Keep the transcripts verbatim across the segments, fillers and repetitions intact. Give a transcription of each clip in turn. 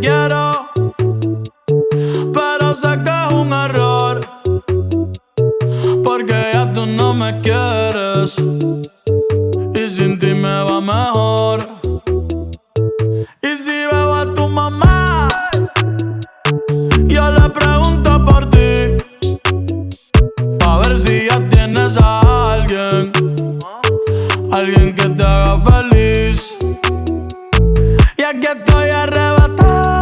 quiero, pero sé que es un error, porque ya tú no me quieres y sin ti me va mejor. Y si veo a tu mamá, yo le pregunto por ti, pa' ver si ya tienes a alguien, alguien que te haga feliz. Y aquí estoy arrebatado,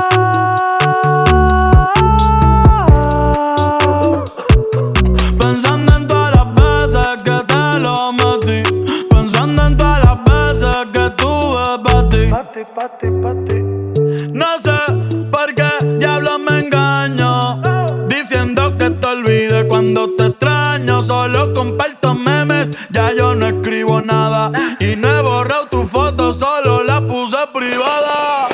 pensando en todas las veces que te lo metí, pensando en todas las veces que tuve pa' ti. Pa' ti, pa' ti, pa' ti. No sé por qué diablos me engaño, diciendo que te olvide cuando te extraño. Solo comparto memes, ya yo no escribo nada, y no he borrado tu foto, solo la puse privada.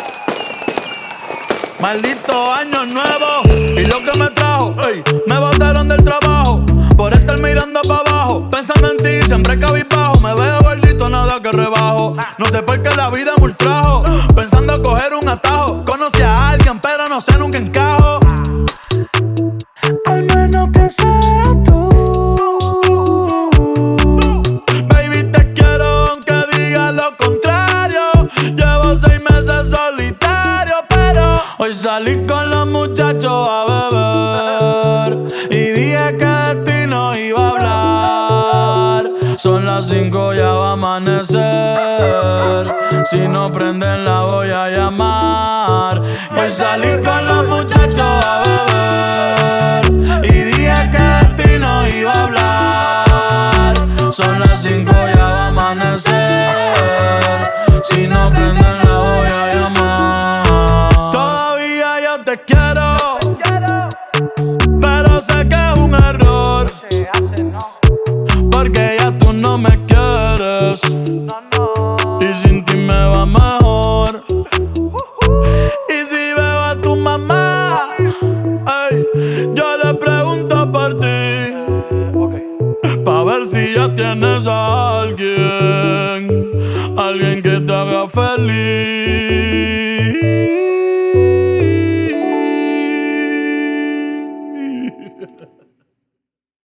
Maldito año nuevo y lo que me trajo, ey, me botaron del trabajo por estar mirando pa' abajo, pensando en ti, siempre cabizbajo. Me veo gordito, nada que rebajo. No sé por qué la vida me ultrajo, pensando coger un atajo. Conocí a alguien, pero no sé, nunca encajo. Al menos que sea tú. Baby, te quiero aunque digas lo contrario. Llevo seis meses solitario, pero hoy salí con los muchachos a beber y dije que de ti no iba a hablar. Son las cinco, ya va a amanecer. Si no prenden la voy a llamar. Hoy salí con los muchachos a beber y dije que de ti no iba a hablar. Son las cinco, ya va a amanecer. Si no prenden la voy a llamar. Todavía yo te quiero, pero sé que es un error, porque ya tú no me quieres y sin ti me va mejor. Y si veo a tu mamá, ey, yo le pregunto por ti, pa' ver si ya tienes a alguien, alguien que te haga feliz.